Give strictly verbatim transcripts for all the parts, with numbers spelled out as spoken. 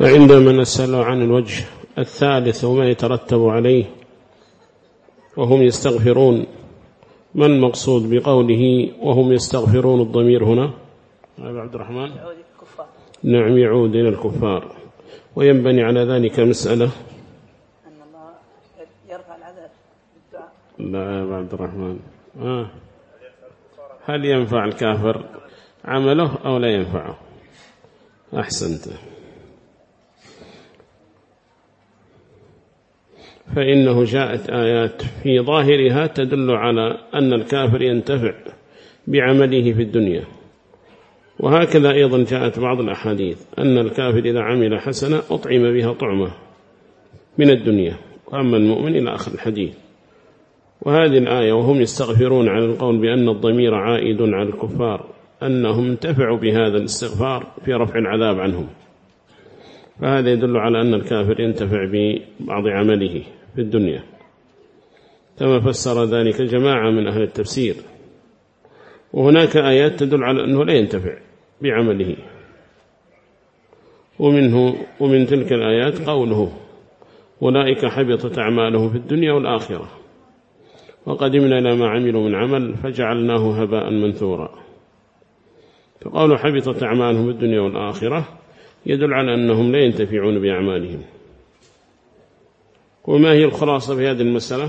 وعندما نسأل عن الوجه الثالث وما يترتب عليه وهم يستغفرون، ما المقصود بقوله وهم يستغفرون؟ الضمير هنا أبو عبد الرحمن نعم يعود إلى الكفار، وينبني على ذلك مسألة أن الله يرفع العذاب بالدعاء. لا يا أبو عبد الرحمن آه. هل ينفع الكافر عمله أو لا ينفعه؟ أحسنت. فإنه جاءت آيات في ظاهرها تدل على أن الكافر ينتفع بعمله في الدنيا، وهكذا أيضا جاءت بعض الأحاديث أن الكافر إذا عمل حسنة أطعم بها طعمة من الدنيا، وأما المؤمن إلى آخر الحديث. وهذه الآية وهم يستغفرون على القول بأن الضمير عائد على الكفار، أنهم انتفعوا بهذا الاستغفار في رفع العذاب عنهم، فهذا يدل على أن الكافر ينتفع ببعض عمله في الدنيا، كما فسر ذلك جماعة من أهل التفسير. وهناك آيات تدل على أنه لا ينتفع بعمله، ومنه ومن تلك الآيات قوله أولئك حبطت أعمالهم في الدنيا والآخرة وقدمنا إلى ما عملوا من عمل فجعلناه هباء منثورا. فقالوا حبطت أعمالهم في الدنيا والآخرة يدل على أنهم لا ينتفعون بأعمالهم. وما هي الخلاصة في هذه المسألة؟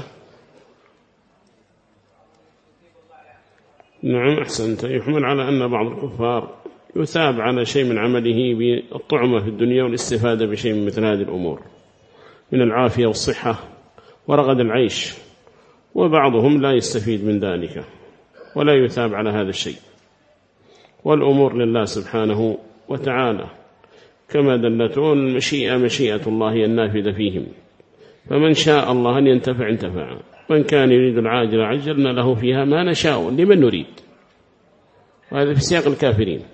نعم أحسنت، يحمل على أن بعض الكفار يثاب على شيء من عمله بالطعمة في الدنيا والاستفادة بشيء من مثل هذه الأمور من العافية والصحة ورغد العيش، وبعضهم لا يستفيد من ذلك ولا يثاب على هذا الشيء. والأمور لله سبحانه وتعالى، كما دلتون المشيئة مشيئة الله النافذة فيهم، فمن شاء الله أن ينتفع انتفع، من كان يريد العاجل عجلنا له فيها ما نشاء لمن نريد، وهذا في سياق الكافرين.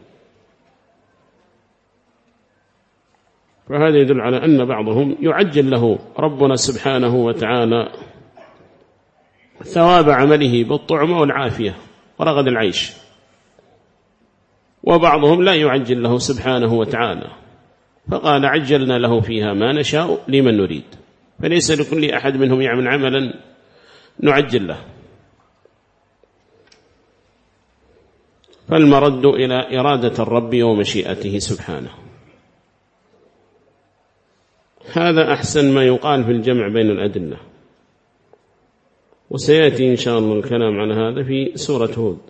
فهذا يدل على أن بعضهم يعجل له ربنا سبحانه وتعالى ثواب عمله بالطعمة والعافية ورغد العيش، وبعضهم لا يعجل له سبحانه وتعالى، فقال عجلنا له فيها ما نشاء لمن نريد، فليس لكل أحد منهم يعمل عملا نعجل له. فالمرد إلى إرادة الرب ومشيئته سبحانه. هذا أحسن ما يقال في الجمع بين الأدلة، وسيأتي إن شاء الله الكلام عن هذا في سورة هود.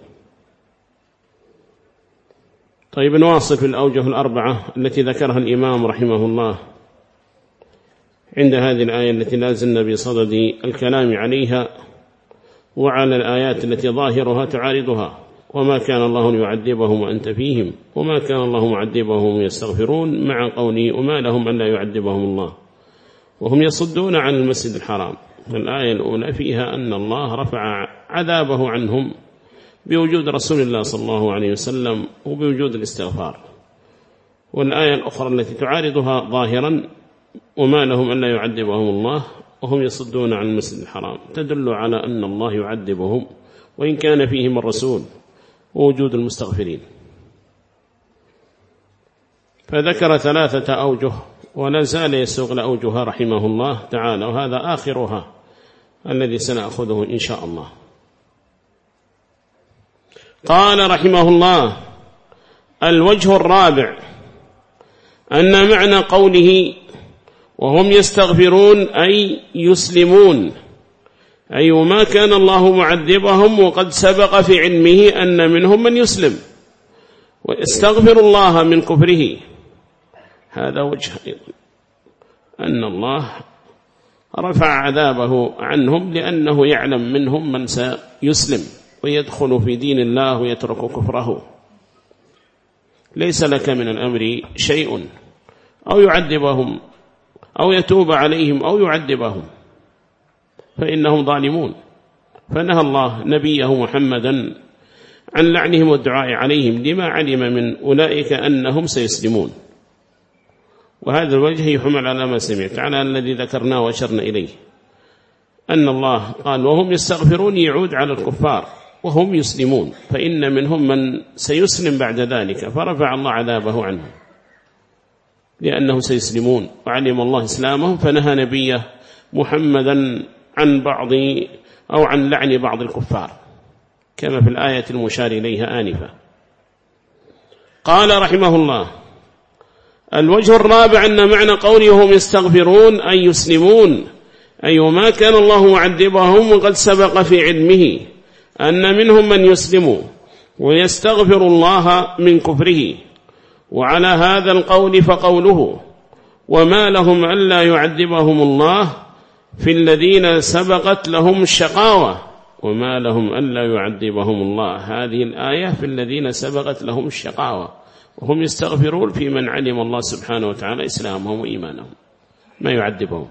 طيب نواصل في الأوجه الأربعة التي ذكرها الإمام رحمه الله عند هذه الآية التي لازلنا بصدد الكلام عليها، وعلى الآيات التي ظاهرها تعارضها. وما كان الله يعذبهم وأنت فيهم وما كان الله معذبهم يستغفرون، مع قوله وما لهم أن لا يعذبهم الله وهم يصدون عن المسجد الحرام. الآية الأولى فيها أن الله رفع عذابه عنهم بوجود رسول الله صلى الله عليه وسلم وبوجود الاستغفار. والآية الأخرى التي تعارضها ظاهرا وما لهم أن لا يعذبهم الله وهم يصدون عن المسجد الحرام، تدل على أن الله يعذبهم وإن كان فيهم الرسول ووجود المستغفرين. فذكر ثلاثة أوجه ولا زال يسوق لأوجها رحمه الله تعالى، وهذا آخرها الذي سنأخذه إن شاء الله. قال رحمه الله الوجه الرابع أن معنى قوله وهم يستغفرون أي يسلمون، أي وما كان الله معذبهم وقد سبق في علمه أن منهم من يسلم ويستغفر الله من كفره. هذا وجه أيضا أن الله رفع عذابه عنهم لأنه يعلم منهم من سيسلم ويدخل في دين الله ويترك كفره. ليس لك من الأمر شيء، أو يعذبهم أو يتوب عليهم أو يعذبهم فإنهم ظالمون. فنهى الله نبيه محمدا عن لعنهم والدعاء عليهم لما علم من أولئك أنهم سيسلمون. وهذا الوجه يحمل على ما سمعت على الذي ذكرناه وأشرنا إليه، أن الله قال وهم يستغفرون يعود على الكفار وهم يسلمون، فإن منهم من سيسلم بعد ذلك فرفع الله عذابه عنه. لأنهم سيسلمون، وعلم الله إسلامهم فنهى نبيه محمدا عن بعض أو عن لعن بعض الكفار كما في الآية المشار إليها آنفة. قال رحمه الله: الوجه الرابع أن معنى قوله هم يستغفرون أي يسلمون، أي وما كان الله معذبهم وقد سبق في علمه أن منهم من يسلم ويستغفر الله من كفره. وعلى هذا القول فقوله وما لهم ألا يعذبهم الله في الذين سبقت لهم الشقاوة، وما لهم ألا يعذبهم الله، هذه الآية في الذين سبقت لهم الشقاوة وهم يستغفرون في من علم الله سبحانه وتعالى إسلامهم وإيمانهم ما يعذبهم.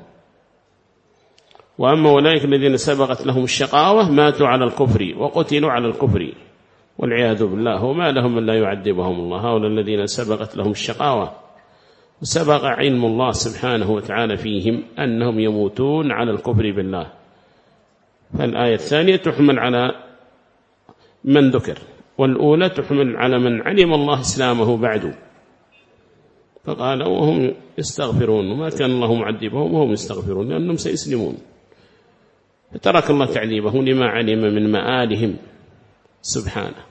وأما أولئك الذين سبقت لهم الشقاوة ماتوا على الكفر وقتلوا على الكفر والعياذ بالله، وما لهم ألا يعذبهم الله، هؤلاء الذين سبقت لهم الشقاوة وسبق علم الله سبحانه وتعالى فيهم أنهم يموتون على الكفر بالله. فالآية الثانية تحمل على من ذكر، والأولى تحمل على من علم الله إسلامه بعد، فقال وهم يستغفرون وما كان الله معذبهم وهم يستغفرون لأنهم سيسلمون، فترك الله تعذيبهم لما علم من مآلهم سبحانه.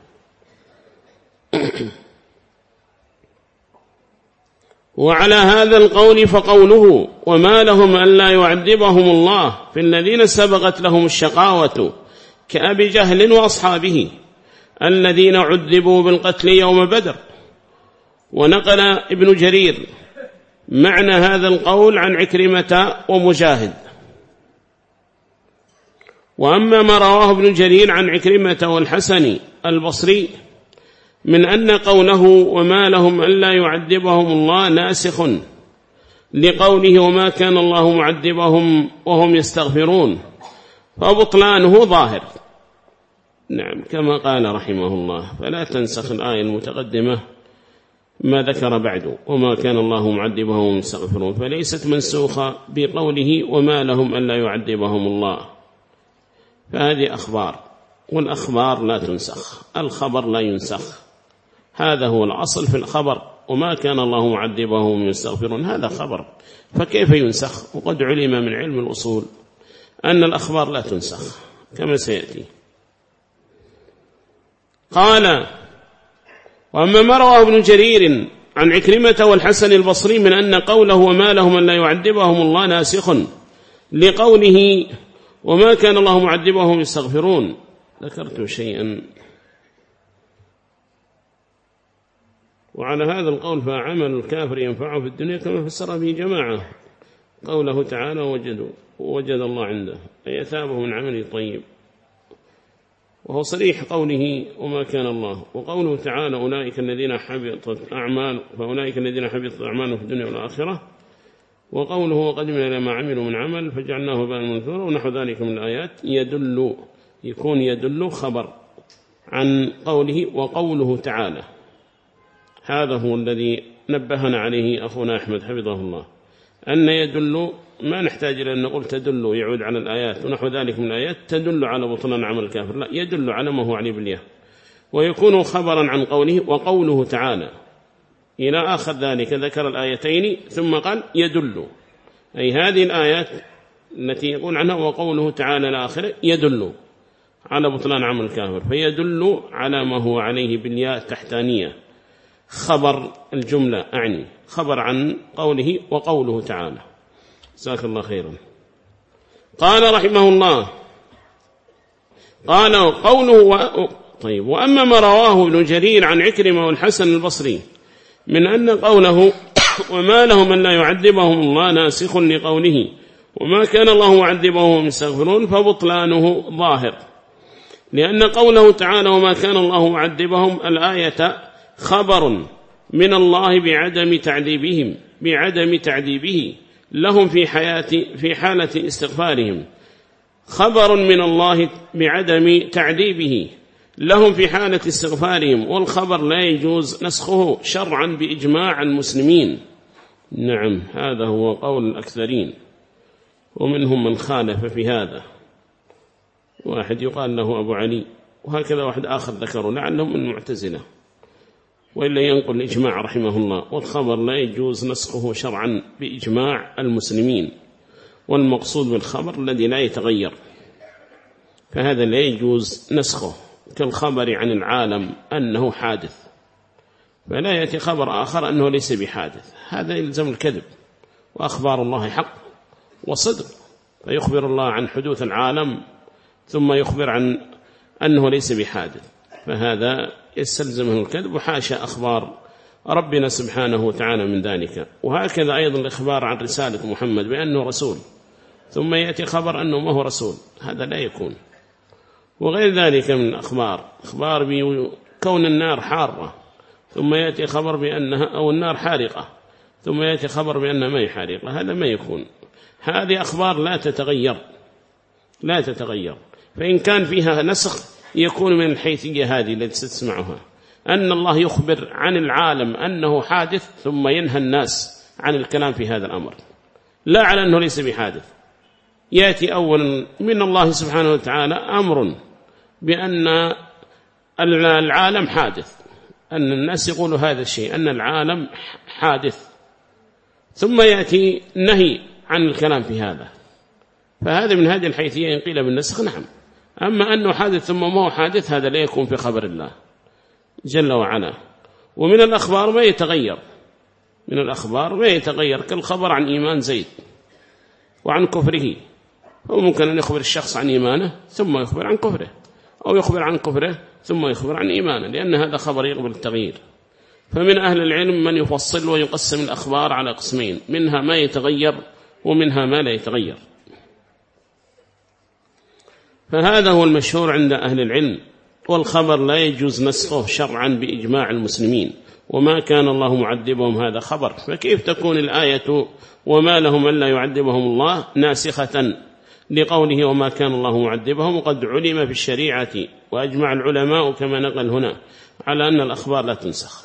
وعلى هذا القول فقوله وما لهم ألا يعذبهم الله في الذين سبقت لهم الشقاوة كأبي جهل وأصحابه الذين عذبوا بالقتل يوم بدر. ونقل ابن جرير معنى هذا القول عن عكرمة ومجاهد. وأما ما رواه ابن جرير عن عكرمة والحسن البصري من أن قوله وما لهم ألا يعذبهم الله ناسخ لقوله وما كان الله معذبهم وهم يستغفرون، فبطلانه ظاهر، نعم كما قال رحمه الله، فلا تنسخ الآية المتقدمة ما ذكر بعد وما كان الله معذبهم وهم يستغفرون، فليست منسوخة بقوله وما لهم ألا يعذبهم الله، فهذه أخبار، والأخبار لا تنسخ، الخبر لا ينسخ، هذا هو الأصل في الخبر، وما كان الله معذبهم وهم يستغفرون هذا خبر، فكيف ينسخ؟ وقد علم من علم الأصول أن الأخبار لا تنسخ كما سيأتي. قال وأما ما رواه ابن جرير عن عكرمة والحسن البصري من أن قوله وما لهم أن لا يعذبهم الله ناسخ لقوله وما كان الله معذبهم يستغفرون، ذكرت شيئا. وعلى هذا القول فعمل الكافر ينفعه في الدنيا كما فسر به جماعة قوله تعالى وجدوا ووجد الله عنده أي أثابه من عمله طيب، وهو صريح قوله وما كان الله. وقوله تعالى أولئك الذين حبطت أعمال فأولئك الذين حبطت أعمالهم في الدنيا والآخرة. وقوله وقدمنا إلى ما عملوا من عمل فجعلناه هباء منثورا ونحو ذلك من الآيات يدل، يكون يدل خبر عن قوله وقوله تعالى، هذا هو الذي نبهنا عليه أخونا أحمد حفظه الله، أن يدل ما نحتاج إلى أن نقول تدل يعود على الآيات ونحو ذلك من الآيات تدل على بطلان عمل الكافر، لا، يدل على ما هو عليه بالله، ويكون خبرا عن قوله وقوله تعالى إلى آخر ذلك، ذكر الآيتين ثم قال يدل، أي هذه الآيات التي يقول عنها وقوله تعالى الآخر يدل على بطلان عمل الكافر، فيدل على ما هو عليه بالياء التحتانية، خبر الجملة أعني خبر عن قوله وقوله تعالى. جزاك الله خيرا. قال رحمه الله قال قوله و... طيب وأما ما رواه ابن جرير عن عكرمة والحسن البصري من أن قوله وما لهم أن لا يعذبهم الله ناسخ لقوله وما كان الله معذبهم يستغفرون، فبطلانه ظاهر، لأن قوله تعالى وما كان الله معذبهم الآية خبر من الله بعدم تعذيبهم بعدم تعذيبه لهم في حياة في حالة استغفارهم، خبر من الله بعدم تعذيبه لهم في حالة استغفارهم، والخبر لا يجوز نسخه شرعا بإجماع المسلمين. نعم هذا هو قول الأكثرين، ومنهم من خالف في هذا، واحد يقال له أبو علي، وهكذا واحد آخر ذكروا لعلهم من المعتزلة، وإلا ينقل الإجماع رحمه الله. والخبر لا يجوز نسخه شرعا بإجماع المسلمين، والمقصود بالخبر الذي لا يتغير، فهذا لا يجوز نسخه، كالخبر عن العالم أنه حادث، فلا يأتي خبر آخر أنه ليس بحادث، هذا يلزم الكذب. وأخبار الله حق وصدق، فيخبر الله عن حدوث العالم ثم يخبر عن أنه ليس بحادث، فهذا يستلزمه الكذب، وحاشا أخبار ربنا سبحانه وتعالى من ذلك. وهكذا أيضا الإخبار عن رسالة محمد بأنه رسول، ثم يأتي خبر أنه ما هو رسول، هذا لا يكون. وغير ذلك من الأخبار، أخبار بكون النار حارة، ثم يأتي خبر بأنها أو النار حارقة، ثم يأتي خبر بأنها ما هي حارقة، هذا ما يكون. هذه أخبار لا تتغير لا تتغير فإن كان فيها نسخ يكون من الحيثية هذه التي ستسمعها، أن الله يخبر عن العالم أنه حادث ثم ينهى الناس عن الكلام في هذا الأمر، لا على أنه ليس بحادث. يأتي أولا من الله سبحانه وتعالى أمر بأن العالم حادث، أن الناس يقولوا هذا الشيء أن العالم حادث، ثم يأتي نهي عن الكلام في هذا، فهذا من هذه الحيثية ينقل بالنسخ نعم. أما أنه حادث ثم ما هو حادث هذا لا يكون في خبر الله جل وعلا. ومن الأخبار ما يتغير، من الأخبار ما يتغير كالخبر عن إيمان زيد وعن كفره، أو ممكن أن يخبر الشخص عن إيمانه ثم يخبر عن كفره، أو يخبر عن كفره ثم يخبر عن إيمانه، لأن هذا خبر يقبل التغيير. فمن أهل العلم من يفصل ويقسم الأخبار على قسمين، منها ما يتغير ومنها ما لا يتغير، فهذا هو المشهور عند أهل العلم. والخبر لا يجوز نسخه شرعا بإجماع المسلمين، وما كان الله معذبهم هذا خبر، فكيف تكون الآية وما لهم ألا يعذبهم الله ناسخة لقوله وما كان الله معذبهم، وقد علم في الشريعة وأجمع العلماء كما نقل هنا على أن الأخبار لا تنسخ.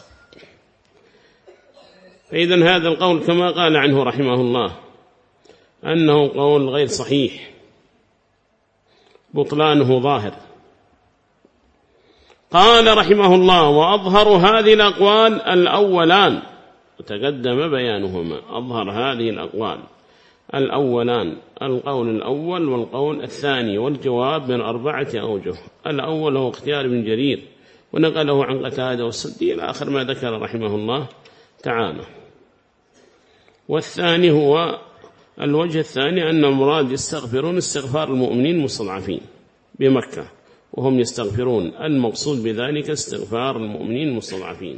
فإذن هذا القول كما قال عنه رحمه الله أنه قول غير صحيح، بطلانه ظاهر. قال رحمه الله وأظهر هذه الأقوال الأولان، وتقدم بيانهما. أظهر هذه الأقوال الأولان، القول الأول والقول الثاني، والجواب من أربعة أوجه. الأول هو اختيار ابن جرير ونقله عن قتادة والسدي إلى آخر ما ذكر رحمه الله تعالى. والثاني هو الوجه الثاني أن المراد يستغفرون استغفار المؤمنين المستضعفين بمكة، وهم يستغفرون، المقصود بذلك استغفار المؤمنين المستضعفين.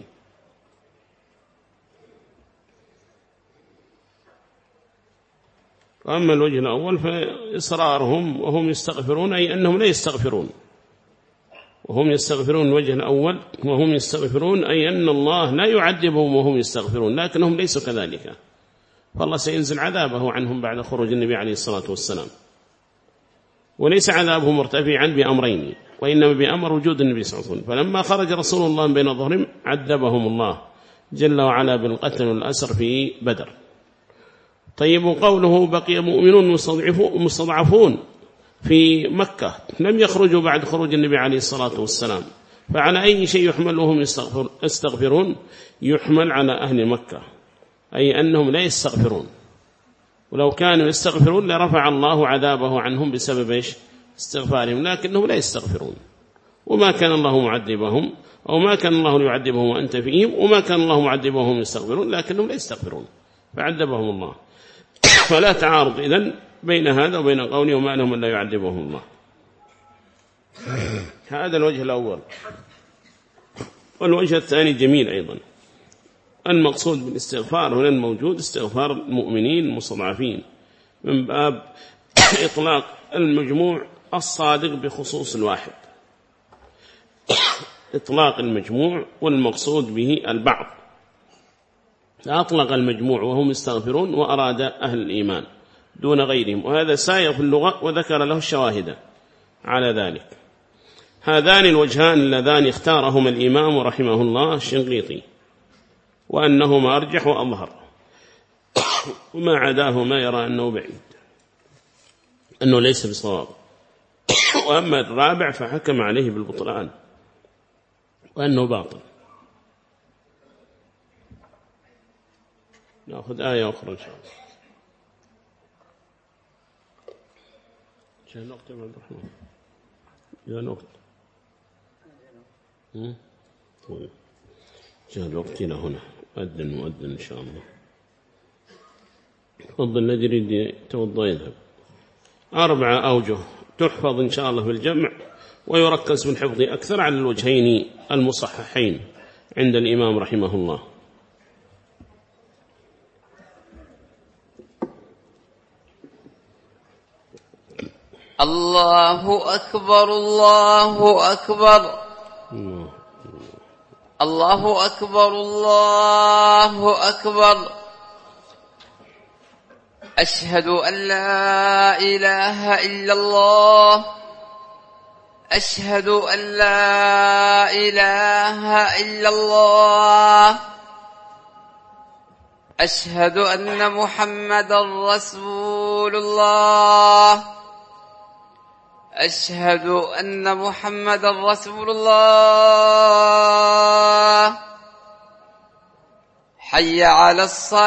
وأما الوجه الأول فإصرارهم وهم يستغفرون، أي أنهم لا يستغفرون، وهم يستغفرون. الوجه الأول وهم يستغفرون أي أن الله لا يعذبهم وهم يستغفرون، لكنهم ليسوا كذلك، فالله سينزل عذابه عنهم بعد خروج النبي عليه الصلاة والسلام. وليس عذابه مرتفعا بأمرين، وإنما بأمر وجود النبي صلى الله عليه وسلم. فلما خرج رسول الله بين ظهرهم عذبهم الله جل وعلا بالقتل والأسر في بدر. طيب، قوله بقي مؤمنون مستضعفون في مكة لم يخرجوا بعد خروج النبي عليه الصلاة والسلام، فعلى أي شيء يحمل وهم يستغفرون؟ يحمل على أهل مكة، أي أنهم لا يستغفرون، ولو كانوا يستغفرون لرفع الله عذابه عنهم بسبب إيش؟ استغفارهم، لكنهم لا يستغفرون. وما كان الله معذبهم، أو ما كان الله يعذبهم وأنت فيهم، وما كان الله معذبهم وهم يستغفرون، لكنهم لا يستغفرون فعذبهم الله. فلا تعارض إذن بين هذا وبين قوله وما لهم إلا يعذبهم الله. هذا الوجه الأول. والوجه الثاني جميل أيضا، المقصود بالاستغفار هنا الموجود استغفار المؤمنين المستضعفين، من باب إطلاق المجموع الصادق بخصوص الواحد، إطلاق المجموع والمقصود به البعض. أطلق المجموع وهم يستغفرون وأراد أهل الإيمان دون غيرهم، وهذا سائغ في اللغة وذكر له الشواهد على ذلك. هذان الوجهان اللذان اختارهما الإمام رحمه الله الشنقيطي، وأنهما أرجح وأظهر، وما عداه ما يرى أنه بعيد، أنه ليس بصواب. وأما الرابع فحكم عليه بالبطلان وأنه باطل. نأخذ آية أخرى إن شاء الله. جاء الوقت يا عبد الرحمن، جاء الوقت. جاء الوقت إلى هنا. أذن مؤذن إن شاء الله. تفضل الذي يريد يتوضأ يذهب. أربعة أوجه تحفظ إن شاء الله في الجمع، ويركز من حفظ أكثر على الوجهين المصححين عند الإمام رحمه الله. الله أكبر الله أكبر الله أكبر الله أكبر. أشهد أن لا إله إلا الله أشهد أن لا إله إلا الله أشهد أن محمدا رسول الله أشهد أن محمدا رسول الله. حي على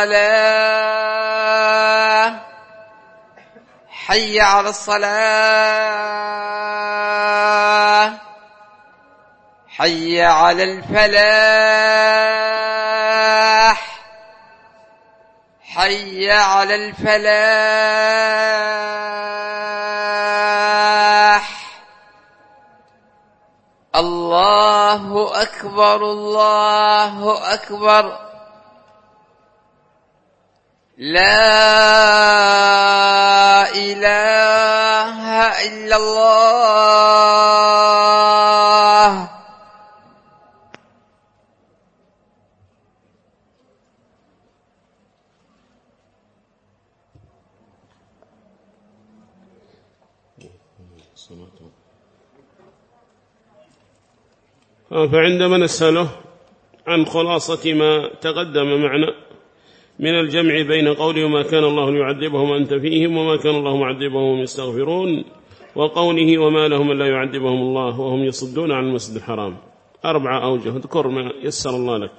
الصلاة حي على الصلاة حي على الفلاح حي على الفلاح. الله أكبر الله أكبر. لا إله إلا الله. فعندما نسأله عن خلاصة ما تقدم معنا من الجمع بين قوله وما كان الله ليعذبهم وأنت فيهم وما كان الله معذبهم وهم يستغفرون، وقوله وما لهم ألا يعذبهم الله وهم يصدون عن المسجد الحرام. أربعة أوجه، اذكر ما يسر الله لك.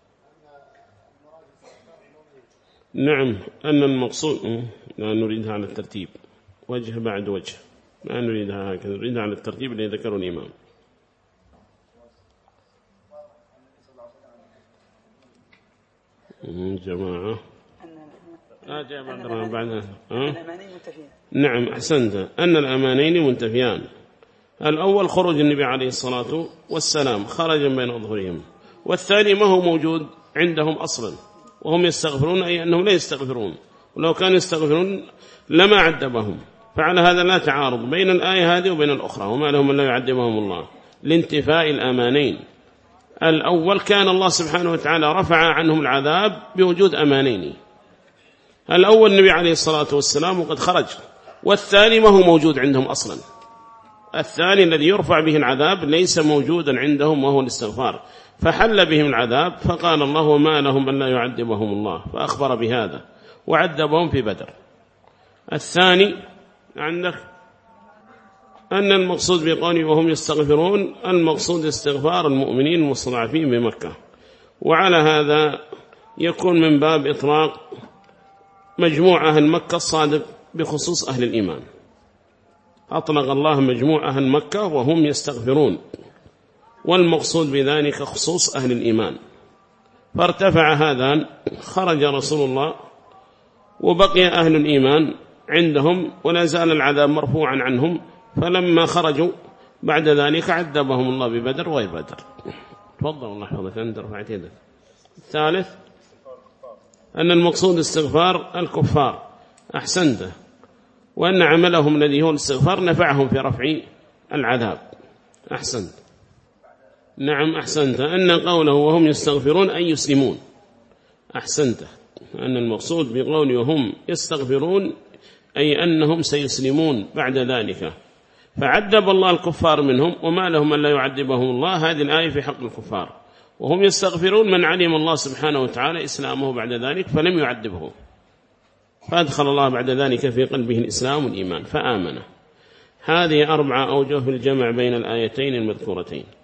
نعم، أن المقصود لا نريدها على الترتيب، وجه بعد وجه، لا نريدها هكذا، نريدها على الترتيب الذي ذكره الإمام. جماعة آه جاء بعد بعدها الأمانين منتفيان. نعم أحسنت، أن الأمانين منتفيان. الأول خروج النبي عليه الصلاة والسلام خرجا بين أظهرهم، والثاني ما هو موجود عندهم أصلا وهم يستغفرون، أي أنهم لا يستغفرون، ولو كانوا يستغفرون لما عذبهم. فعلى هذا لا تعارض بين الآية هذه وبين الأخرى، وما لهم ألا يعذبهم الله لانتفاء الأمانين. الأول كان الله سبحانه وتعالى رفع عنهم العذاب بوجود أمانين، الأول النبي عليه الصلاة والسلام وقد خرج، والثاني ما هو موجود عندهم أصلا. الثاني الذي يرفع به العذاب ليس موجودا عندهم وهو الاستغفار، فحل بهم العذاب، فقال الله وما لهم أن لا يعذبهم الله، فأخبر بهذا وعذبهم في بدر. الثاني عندك أن المقصود بقوله وهم يستغفرون، المقصود استغفار المؤمنين المستضعفين بمكة، وعلى هذا يكون من باب إطلاق مجموع أهل مكة الصادق بخصوص أهل الإيمان. أطلق الله مجموع أهل مكة وهم يستغفرون، والمقصود بذلك خصوص أهل الإيمان، فارتفع هذا، خرج رسول الله وبقي أهل الإيمان عندهم ولا زال العذاب مرفوعا عنهم، فلما خرجوا بعد ذلك عذبهم الله ببدر وغير بدر. تفضل الله يحفظك أنت رفعت يدك. الثالث أن المقصود استغفار الكفار، أحسنت، وأن عملهم الذي هو الاستغفار نفعهم في رفع العذاب، أحسنت. نعم أحسنت، أن قوله وهم يستغفرون أي يسلمون، أحسنت، أن المقصود بقوله وهم يستغفرون أي أنهم سيسلمون بعد ذلك، فعذب الله الكفار منهم وما لهم ألا يعذبهم الله. هذه الآية في حق الكفار، وهم يستغفرون من علم الله سبحانه وتعالى إسلامه بعد ذلك فلم يعذبه، فأدخل الله بعد ذلك في قلبه الإسلام والإيمان فآمنه. هذه أربعة أوجه في الجمع بين الآيتين المذكورتين.